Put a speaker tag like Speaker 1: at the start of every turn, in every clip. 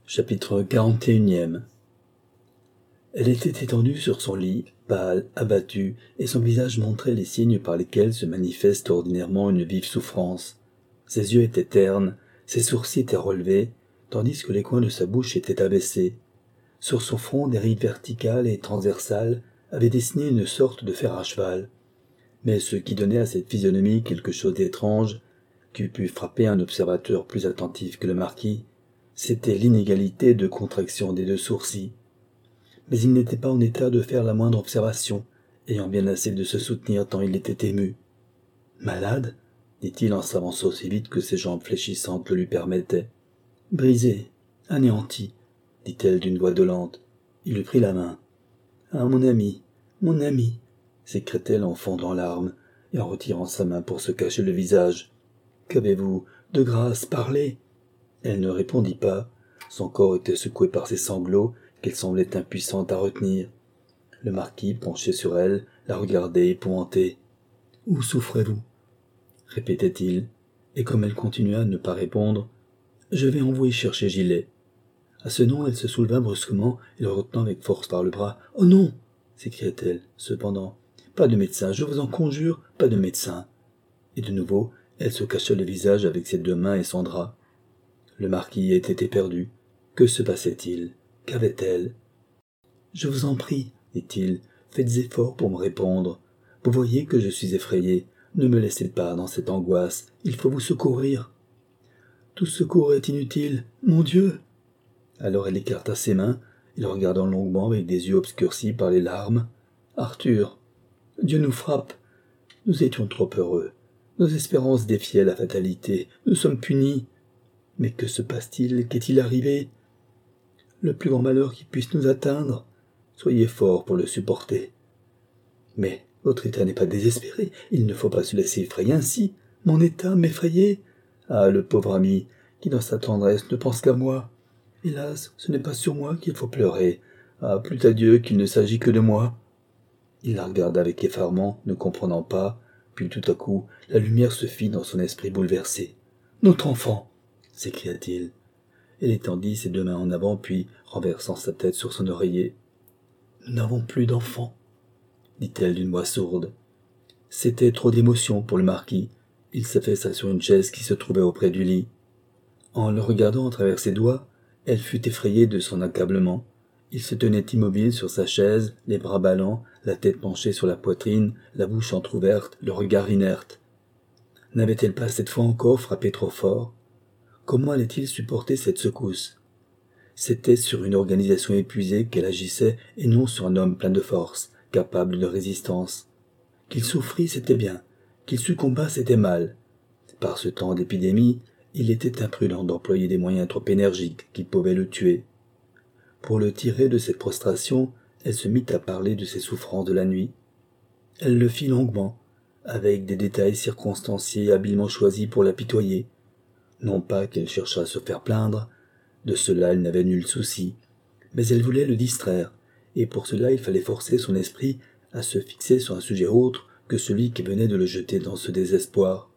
Speaker 1: Chapitre 41. Elle était étendue sur son lit, pâle, abattue, et son visage montrait les signes par lesquels se manifeste ordinairement une vive souffrance. Ses yeux étaient ternes, ses sourcils étaient relevés, tandis que les coins de sa bouche étaient abaissés. Sur son front, des rides verticales et transversales avaient dessiné une sorte de fer à cheval. Mais ce qui donnait à cette physionomie quelque chose d'étrange, qui eût pu frapper un observateur plus attentif que le marquis, c'était l'inégalité de contraction des deux sourcils. Mais il n'était pas en état de faire la moindre observation, ayant bien assez de se soutenir tant il était ému. « Malade ?» dit-il en s'avançant aussi vite que ses jambes fléchissantes le lui permettaient. « Brisé, anéanti » dit-elle d'une voix dolente. Il lui prit la main. « Ah, mon ami, s'écria-t-elle en fondant en larmes et en retirant sa main pour se cacher le visage. « Qu'avez-vous? De grâce, parlez !» Elle ne répondit pas. Son corps était secoué par ses sanglots qu'elle semblait impuissante à retenir. Le marquis, penché sur elle, la regardait épouvanté. « Où souffrez-vous » répétait-il, et comme elle continua à ne pas répondre, « Je vais envoyer chercher Gilet. » À ce nom, elle se souleva brusquement et le retenant avec force par le bras. « Oh non !» s'écria-t-elle, cependant. « Pas de médecin, je vous en conjure, pas de médecin. » Et de nouveau, elle se cacha le visage avec ses deux mains et son drap. Le marquis était éperdu. Que se passait-il? Qu'avait-elle? « Je vous en prie, dit-il, faites effort pour me répondre. Vous voyez que je suis effrayé. Ne me laissez pas dans cette angoisse. Il faut vous secourir. » « Tout secours est inutile. Mon Dieu !» Alors elle écarta ses mains, et le regardant longuement avec des yeux obscurcis par les larmes. « Arthur, Dieu nous frappe. Nous étions trop heureux. Nos espérances défiaient la fatalité. Nous sommes punis. Mais que se passe-t-il? Qu'est-il arrivé? Le plus grand malheur qui puisse nous atteindre. Soyez fort pour le supporter. Mais votre état n'est pas désespéré. Il ne faut pas se laisser effrayer ainsi. Mon état m'effrayait. Ah, le pauvre ami, qui dans sa tendresse ne pense qu'à moi. Hélas, ce n'est pas sur moi qu'il faut pleurer. Ah, plût à Dieu qu'il ne s'agit que de moi. Il la regarda avec effarement, ne comprenant pas, puis tout à coup, la lumière se fit dans son esprit bouleversé. « Notre enfant !» s'écria-t-il. Elle étendit ses deux mains en avant, puis, renversant sa tête sur son oreiller. « Nous n'avons plus d'enfant, » dit-elle d'une voix sourde. C'était trop d'émotion pour le marquis. Il s'affaissa sur une chaise qui se trouvait auprès du lit. En le regardant à travers ses doigts, elle fut effrayée de son accablement. Il se tenait immobile sur sa chaise, les bras ballants, la tête penchée sur la poitrine, la bouche entr'ouverte, le regard inerte. N'avait-elle pas cette fois encore frappé trop fort? Comment allait-il supporter cette secousse? C'était sur une organisation épuisée qu'elle agissait et non sur un homme plein de force, capable de résistance. Qu'il souffrit, c'était bien. Qu'il succombât, c'était mal. Par ce temps d'épidémie, il était imprudent d'employer des moyens trop énergiques qui pouvaient le tuer. Pour le tirer de cette prostration, elle se mit à parler de ses souffrances de la nuit. Elle le fit longuement, avec des détails circonstanciés habilement choisis pour l'apitoyer. Non pas qu'elle cherchât à se faire plaindre, de cela elle n'avait nul souci, mais elle voulait le distraire, et pour cela il fallait forcer son esprit à se fixer sur un sujet autre que celui qui venait de le jeter dans ce désespoir.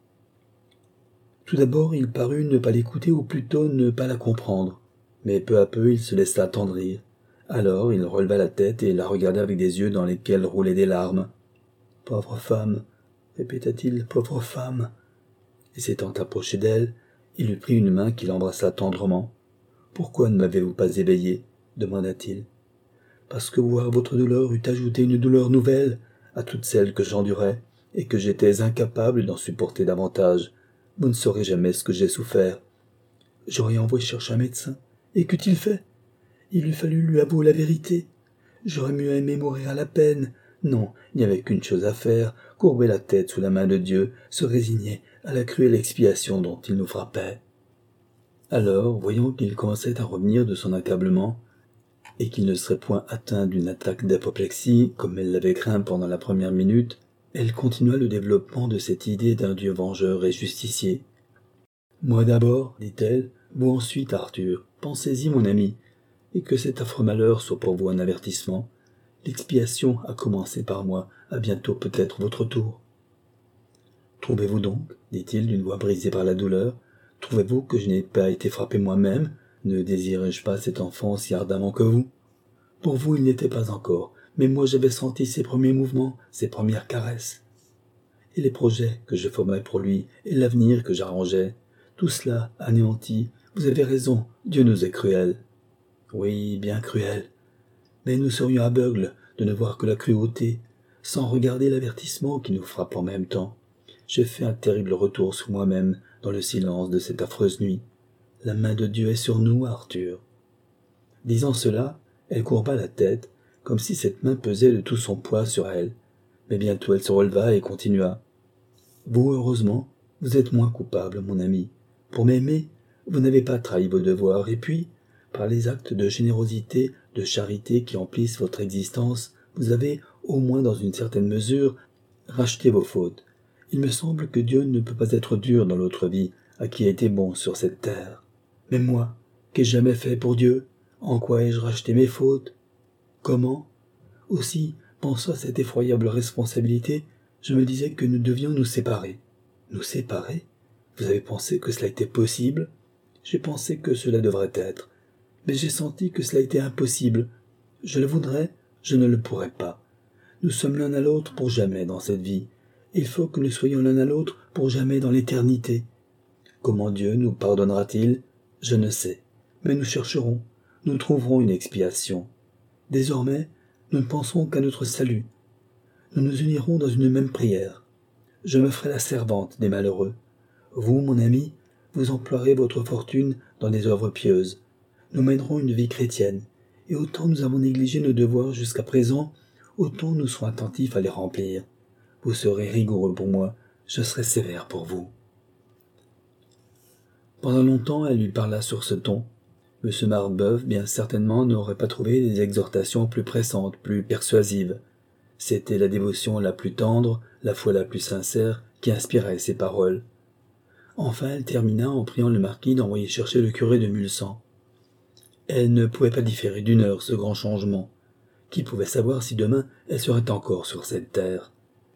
Speaker 1: Tout d'abord, il parut ne pas l'écouter ou plutôt ne pas la comprendre, mais peu à peu il se laissa attendrir. Alors il releva la tête et la regarda avec des yeux dans lesquels roulaient des larmes. « Pauvre femme !» répéta-t-il, « pauvre femme !» Et s'étant approché d'elle, il lui prit une main qu'il embrassa tendrement. « Pourquoi ne m'avez-vous pas éveillé ?» demanda-t-il. « Parce que voir votre douleur eût ajouté une douleur nouvelle à toutes celles que j'endurais, et que j'étais incapable d'en supporter davantage. Vous ne saurez jamais ce que j'ai souffert. J'aurais envoyé chercher un médecin, et qu'eût-il fait? Il eût fallu lui avouer la vérité. J'aurais mieux aimé mourir à la peine. Non, il n'y avait qu'une chose à faire, courber la tête sous la main de Dieu, se résigner à la cruelle expiation dont il nous frappait. » Alors, voyant qu'il commençait à revenir de son accablement, et qu'il ne serait point atteint d'une attaque d'apoplexie, comme elle l'avait craint pendant la première minute, elle continua le développement de cette idée d'un Dieu vengeur et justicier. « Moi d'abord, dit-elle, vous ensuite, Arthur. Pensez-y, mon ami, et que cet affreux malheur soit pour vous un avertissement. L'expiation a commencé par moi, à bientôt peut-être votre tour. » « Trouvez-vous donc, dit-il d'une voix brisée par la douleur, trouvez-vous que je n'ai pas été frappé moi-même, Ne désirais-je pas cet enfant si ardemment que vous? Pour vous, il n'était pas encore, mais moi j'avais senti ses premiers mouvements, ses premières caresses. Et les projets que je formais pour lui, et l'avenir que j'arrangeais, tout cela anéanti. Vous avez raison, Dieu nous est cruel. Oui, bien cruel. Mais nous serions aveugles de ne voir que la cruauté, sans regarder l'avertissement qui nous frappe en même temps. J'ai fait un terrible retour sur moi-même dans le silence de cette affreuse nuit. La main de Dieu est sur nous, Arthur. Disant cela, elle courba la tête, comme si cette main pesait de tout son poids sur elle. Mais bientôt elle se releva et continua. Vous, heureusement, vous êtes moins coupable, mon ami. Pour m'aimer, vous n'avez pas trahi vos devoirs, et puis, par les actes de générosité, de charité qui emplissent votre existence, vous avez, au moins dans une certaine mesure, racheté vos fautes. Il me semble que Dieu ne peut pas être dur dans l'autre vie, à qui a été bon sur cette terre. Mais moi, qu'ai-je jamais fait pour Dieu? En quoi ai-je racheté mes fautes? Comment? Aussi, pensant à cette effroyable responsabilité, je me disais que nous devions nous séparer. Nous séparer? Vous avez pensé que cela était possible? J'ai pensé que cela devrait être. Mais j'ai senti que cela était impossible. Je le voudrais, je ne le pourrais pas. Nous sommes l'un à l'autre pour jamais dans cette vie. Il faut que nous soyons l'un à l'autre pour jamais dans l'éternité. Comment Dieu nous pardonnera-t-il? Je ne sais. Mais nous chercherons. Nous trouverons une expiation. Désormais, nous ne penserons qu'à notre salut. Nous nous unirons dans une même prière. Je me ferai la servante des malheureux. Vous, mon ami, vous emploierez votre fortune dans des œuvres pieuses. Nous mènerons une vie chrétienne, et autant nous avons négligé nos devoirs jusqu'à présent, autant nous serons attentifs à les remplir. Vous serez rigoureux pour moi, je serai sévère pour vous. Pendant longtemps, elle lui parla sur ce ton. M. Marbeuf, bien certainement, n'aurait pas trouvé des exhortations plus pressantes, plus persuasives. C'était la dévotion la plus tendre, la foi la plus sincère, qui inspirait ses paroles. Enfin, elle termina en priant le marquis d'envoyer chercher le curé de Mulsan. Elle ne pouvait pas différer d'une heure ce grand changement. Qui pouvait savoir si demain elle serait encore sur cette terre?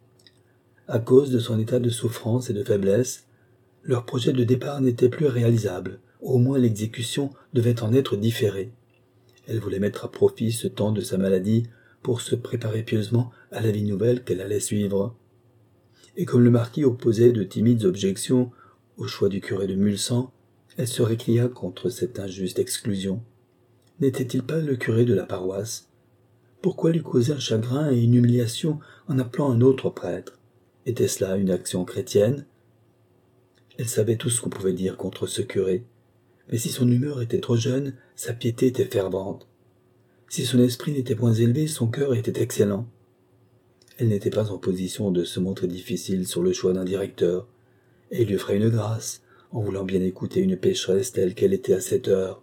Speaker 1: À cause de son état de souffrance et de faiblesse, leur projet de départ n'était plus réalisable. Au moins l'exécution devait en être différée. Elle voulait mettre à profit ce temps de sa maladie pour se préparer pieusement à la vie nouvelle qu'elle allait suivre. Et comme le marquis opposait de timides objections au choix du curé de Mulsan, elle se récria contre cette injuste exclusion. N'était-il pas le curé de la paroisse? Pourquoi lui causer un chagrin et une humiliation en appelant un autre prêtre? Était-ce là une action chrétienne? Elle savait tout ce qu'on pouvait dire contre ce curé. Mais si son humeur était trop jeune, sa piété était fervente. Si son esprit n'était point élevé, son cœur était excellent. Elle n'était pas en position de se montrer difficile sur le choix d'un directeur, et il lui ferait une grâce, en voulant bien écouter une pécheresse telle qu'elle était à cette heure.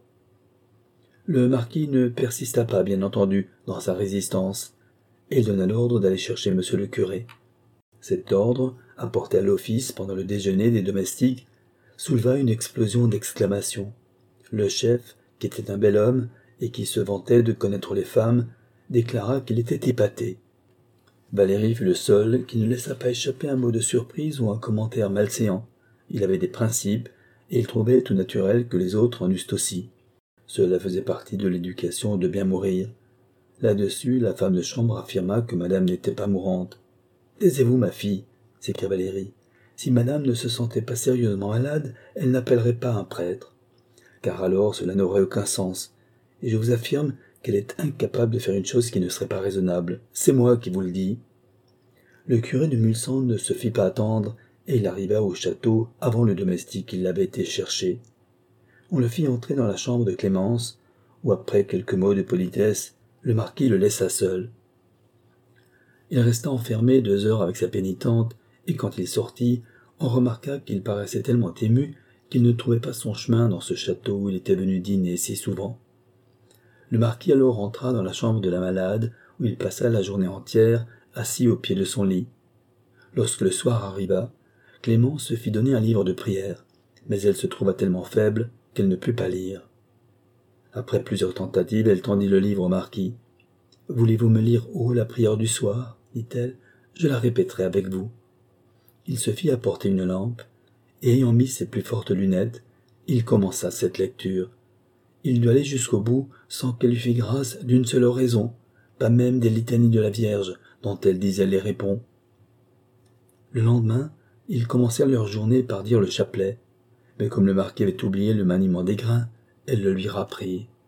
Speaker 1: Le marquis ne persista pas, bien entendu, dans sa résistance, et il donna l'ordre d'aller chercher monsieur le curé. Cet ordre, apporté à l'office pendant le déjeuner des domestiques, souleva une explosion d'exclamations. Le chef, qui était un bel homme, et qui se vantait de connaître les femmes, déclara qu'il était épaté. Valérie fut le seul qui ne laissa pas échapper un mot de surprise ou un commentaire malséant. Il avait des principes, et il trouvait tout naturel que les autres en eussent aussi. Cela faisait partie de l'éducation de bien mourir. Là-dessus, la femme de chambre affirma que madame n'était pas mourante. « Taisez-vous, ma fille, » s'écria Valérie. « Si madame ne se sentait pas sérieusement malade, elle n'appellerait pas un prêtre. Car alors cela n'aurait aucun sens. Et je vous affirme qu'elle est incapable de faire une chose qui ne serait pas raisonnable. C'est moi qui vous le dis. » Le curé de Mulsan ne se fit pas attendre, et il arriva au château avant le domestique qui l'avait été chercher. On le fit entrer dans la chambre de Clémence, où après quelques mots de politesse, le marquis le laissa seul. Il resta enfermé 2 heures avec sa pénitente, et quand il sortit, on remarqua qu'il paraissait tellement ému qu'il ne trouvait pas son chemin dans ce château où il était venu dîner si souvent. Le marquis alors entra dans la chambre de la malade, où il passa la journée entière, assis au pied de son lit. Lorsque le soir arriva, Clémence se fit donner un livre de prière, mais elle se trouva tellement faible qu'elle ne put pas lire. Après plusieurs tentatives, elle tendit le livre au marquis. « Voulez-vous me lire haut la prière du soir ?» dit-elle. « Je la répéterai avec vous. » Il se fit apporter une lampe, et ayant mis ses plus fortes lunettes, il commença cette lecture. Il dut aller jusqu'au bout sans qu'elle lui fît grâce d'une seule oraison, pas même des litanies de la Vierge, dont elle disait les répons. Le lendemain, ils commencèrent leur journée par dire le chapelet, mais comme le marquis avait oublié le maniement des grains, elle le lui rapprit.